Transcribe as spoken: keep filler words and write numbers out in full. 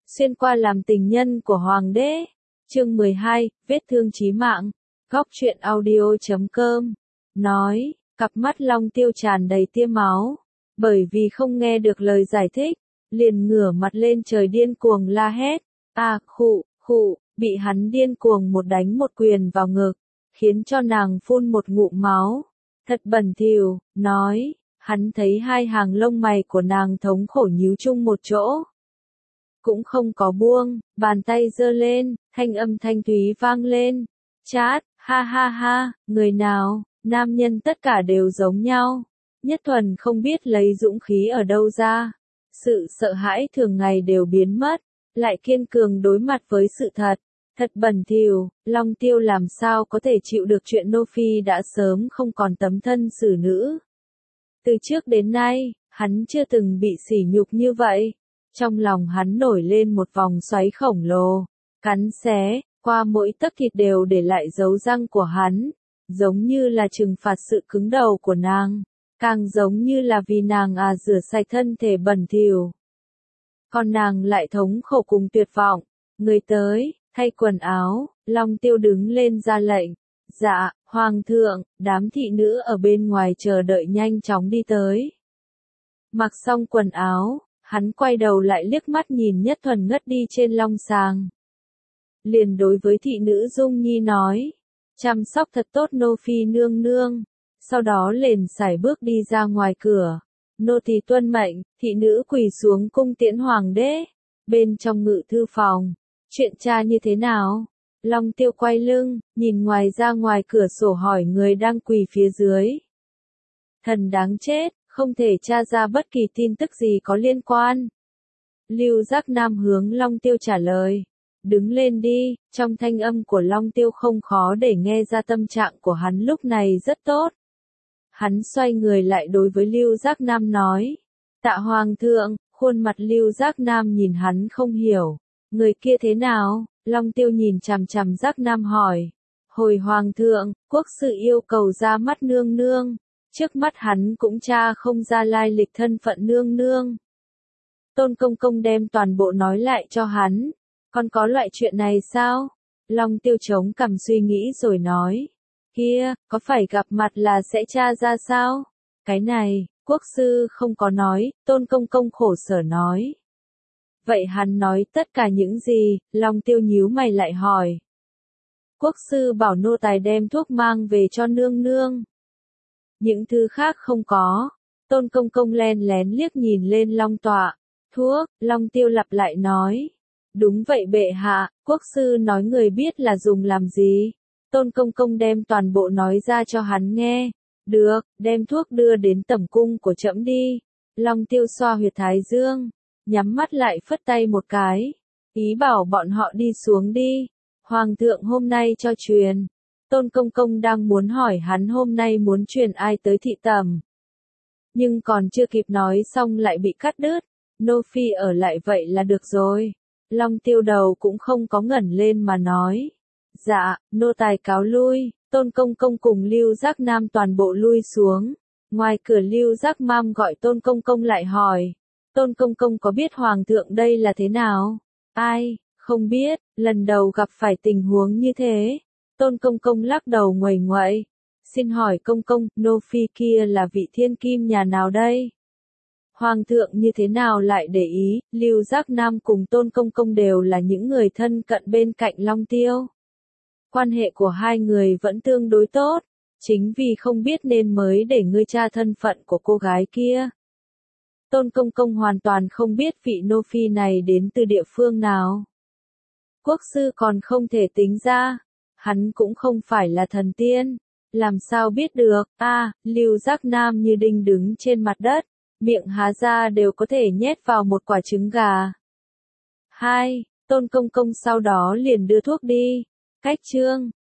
xuyên qua làm tình nhân của hoàng đế. Chương mười hai, vết thương chí mạng. Góc truyện audio chấm com nói, cặp mắt Long Tiêu tràn đầy tia máu, bởi vì không nghe được lời giải thích, liền ngửa mặt lên trời điên cuồng la hét. À, khụ, khụ, bị hắn điên cuồng một đánh một quyền vào ngực, khiến cho nàng phun một ngụm máu. Thật bẩn thỉu, nói, hắn thấy hai hàng lông mày của nàng thống khổ nhíu chung một chỗ. Cũng không có buông, bàn tay giơ lên, thanh âm thanh thúy vang lên. Chát, ha ha ha, người nào, nam nhân tất cả đều giống nhau. Nhất Thuần không biết lấy dũng khí ở đâu ra. Sự sợ hãi thường ngày đều biến mất, lại kiên cường đối mặt với sự thật. Thật bẩn thỉu, Long Tiêu làm sao có thể chịu được chuyện Nô Phi đã sớm không còn tấm thân xử nữ. Từ trước đến nay, hắn chưa từng bị sỉ nhục như vậy. Trong lòng hắn nổi lên một vòng xoáy khổng lồ, cắn xé, qua mỗi tấc thịt đều để lại dấu răng của hắn, giống như là trừng phạt sự cứng đầu của nàng, càng giống như là vì nàng à rửa sạch thân thể bẩn thỉu. Còn nàng lại thống khổ cùng tuyệt vọng. Người tới, thay quần áo, Long Tiêu đứng lên ra lệnh. Dạ, Hoàng thượng, đám thị nữ ở bên ngoài chờ đợi nhanh chóng đi tới. Mặc xong quần áo, hắn quay đầu lại liếc mắt nhìn Nhất Thuần ngất đi trên long sàng. Liền đối với thị nữ Dung Nhi nói, chăm sóc thật tốt Nô Phi nương nương, sau đó liền sải bước đi ra ngoài cửa. Nô tỳ tuân mệnh, thị nữ quỳ xuống cung tiễn hoàng đế. Bên trong ngự thư phòng, chuyện tra như thế nào? Long Tiêu quay lưng, nhìn ngoài ra ngoài cửa sổ hỏi người đang quỳ phía dưới. Thần đáng chết, không thể tra ra bất kỳ tin tức gì có liên quan. Lưu Giác Nam hướng Long Tiêu trả lời. Đứng lên đi, trong thanh âm của Long Tiêu không khó để nghe ra tâm trạng của hắn lúc này rất tốt. Hắn xoay người lại đối với Lưu Giác Nam nói. Tạ Hoàng thượng, khuôn mặt Lưu Giác Nam nhìn hắn không hiểu. Người kia thế nào? Long Tiêu nhìn chằm chằm Giác Nam hỏi. Hồi Hoàng thượng, quốc sự yêu cầu ra mắt nương nương. Trước mắt hắn cũng tra không ra lai lịch thân phận nương nương. Tôn Công Công đem toàn bộ nói lại cho hắn. Còn có loại chuyện này sao? Long Tiêu chống cằm suy nghĩ rồi nói. Kia, có phải gặp mặt là sẽ tra ra sao? Cái này, quốc sư không có nói, Tôn Công Công khổ sở nói. Vậy hắn nói tất cả những gì? Long Tiêu nhíu mày lại hỏi. Quốc sư bảo nô tài đem thuốc mang về cho nương nương. Những thứ khác không có. Tôn Công Công len lén liếc nhìn lên Long Tọa. Thuốc, Long Tiêu lặp lại nói. Đúng vậy bệ hạ, quốc sư nói người biết là dùng làm gì. Tôn Công Công đem toàn bộ nói ra cho hắn nghe. Được, đem thuốc đưa đến tẩm cung của trẫm đi. Long Tiêu xoa huyệt thái dương, nhắm mắt lại phất tay một cái. Ý bảo bọn họ đi xuống đi. Hoàng thượng hôm nay cho truyền. Tôn Công Công đang muốn hỏi hắn hôm nay muốn truyền ai tới thị tẩm. Nhưng còn chưa kịp nói xong lại bị cắt đứt. Nô Phi ở lại vậy là được rồi. Long Tiêu đầu cũng không có ngẩng lên mà nói. Dạ, nô tài cáo lui. Tôn Công Công cùng Lưu Giác Nam toàn bộ lui xuống. Ngoài cửa Lưu Giác Nam gọi Tôn Công Công lại hỏi. Tôn Công Công có biết Hoàng thượng đây là thế nào? Ai, không biết, lần đầu gặp phải tình huống như thế. Tôn Công Công lắc đầu nguầy nguậy. Xin hỏi Công Công, Nô Phi kia là vị thiên kim nhà nào đây? Hoàng thượng như thế nào lại để ý? Lưu Giác Nam cùng Tôn Công Công đều là những người thân cận bên cạnh Long Tiêu. Quan hệ của hai người vẫn tương đối tốt. Chính vì không biết nên mới để ngươi tra thân phận của cô gái kia. Tôn Công Công hoàn toàn không biết vị Nô Phi này đến từ địa phương nào. Quốc sư còn không thể tính ra. Hắn cũng không phải là thần tiên. Làm sao biết được? A, à, Lưu Giác Nam như đinh đứng trên mặt đất. Miệng há ra đều có thể nhét vào một quả trứng gà. Hai, Tôn Công Công sau đó liền đưa thuốc đi. Cách chương.